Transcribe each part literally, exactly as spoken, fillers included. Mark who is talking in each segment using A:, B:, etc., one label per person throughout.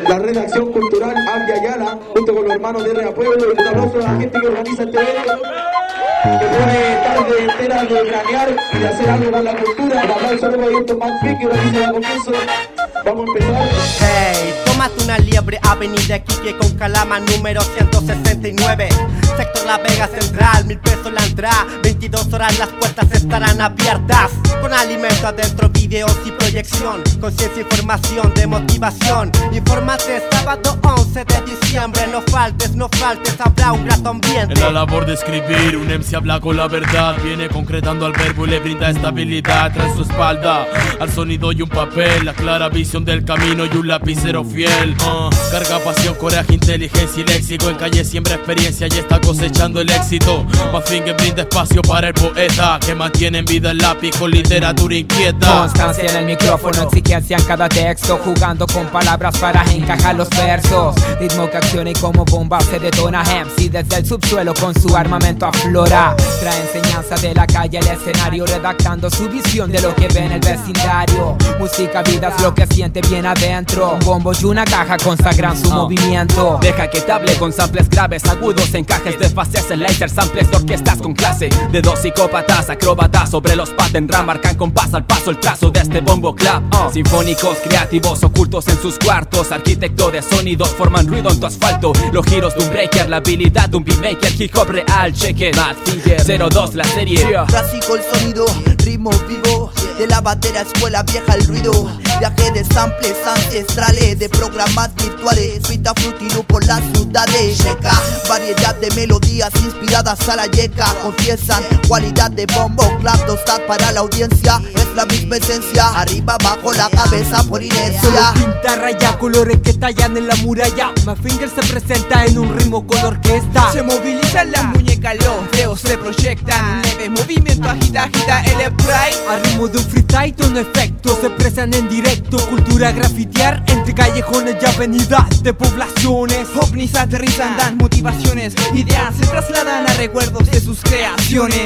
A: la redacción cultural Abya Ayala, junto con los hermanos de R A Pueblo, y un aplauso a la gente que organiza este evento, que pone tarde entera de granear y de hacer algo con la cultura. Un aplauso a Roberto Manfred, que organiza el comienzo. Vamos a empezar.
B: Hey, tómate una liebre, avenida Iquique con Calama, número ciento sesenta y nueve. Sector La Vega Central, mil pesos la entrada. veintidós horas las puertas estarán abiertas. Con alimento adentro, videos y proyección. Conciencia, información, de motivación. Infórmate sábado once de diciembre. No faltes, no faltes, habrá un grato ambiente.
C: En la labor de escribir, un M C habla con la verdad. Viene concretando al verbo y le brinda estabilidad. Tras su espalda, al sonido y un papel. La clara visión del camino y un lapicero fiel. uh, Carga pasión, coraje, inteligencia y léxico. En calle siembra experiencia y está cosechando el éxito. Madfinger brinda espacio para el poeta, que mantiene en vida el lápiz con literatura inquieta.
D: Constancia en el micrófono, exigencia en cada texto, jugando con palabras para encajar los versos. Ritmo que acciona y como bomba se detona. M C desde el subsuelo con su armamento aflora. Trae enseñanza de la calle al escenario, redactando su visión de lo que ve en el vecindario. Música, vida es lo que siente bien adentro. Un bombo y una caja consagran su oh. movimiento.
E: Deja que te hable con samples graves, agudos, encajes, desfases, en laser, samples de orquestas con clase. De dos psicópatas, acróbatas sobre los patent ram, marcan con paz al paso el trazo de este bombo clap. oh. Sinfónicos, creativos, ocultos en sus cuartos, arquitecto de sonidos, forman ruido en tu asfalto. Los giros de un breaker, la habilidad de un beatmaker, hip hop real, cheque Madfinger cero dos la serie. yeah.
F: Clásico el sonido, ritmo vivo, de la batera escuela vieja el ruido. Viaje de samples ancestrales, de programas virtuales, Vita Frutilu por las ciudades. Checa, variedad de melodías inspiradas a la yeca. Confiesan, cualidad de bombo clap, dostad para la audiencia. Es la misma esencia, arriba, abajo, la cabeza por inercia.
D: Solo pinta, raya, colores que tallan en la muralla. Madfinger se presenta en un ritmo con orquesta.
G: Se movilizan las muñecas, los dedos se proyectan. Un leve movimiento, agita, agita el spray.
D: A ritmo de un freestyle con efectos se expresan en directo. Cultura grafitear entre callejones y avenidas de poblaciones.
G: Ovnis aterrizan, dan motivaciones. Ideas se trasladan a recuerdos de sus creaciones.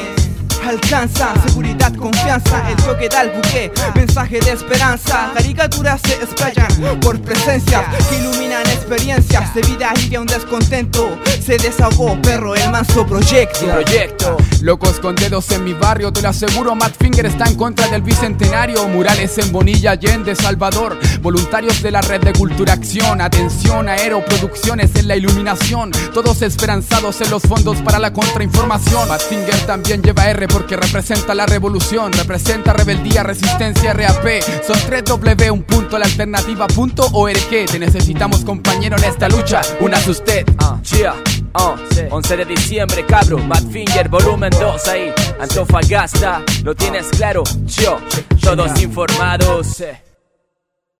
G: Alcanza seguridad, confianza, el toque da el buque, mensaje de esperanza. Caricaturas se explayan por presencias que iluminan experiencias de vida y de un descontento. Se desahogó perro el manso proyecto.
E: Proyecto.
H: Locos con dedos en mi barrio, te lo aseguro, Madfinger está en contra del bicentenario. Murales en Bonilla, Allende, Salvador. Voluntarios de la red de Cultura Acción. Atención, aeroproducciones en la iluminación. Todos esperanzados en los fondos para la contrainformación. Madfinger también lleva R porque representa la revolución. Representa rebeldía, resistencia, R A P. Son tres W, un punto, la alternativa punto org. Te necesitamos, compañero, en esta lucha. Únase usted.
E: uh, yeah. Oh, sí. once de diciembre, cabro, Madfinger volumen dos ahí, Antofagasta, lo tienes claro, yo, todos informados.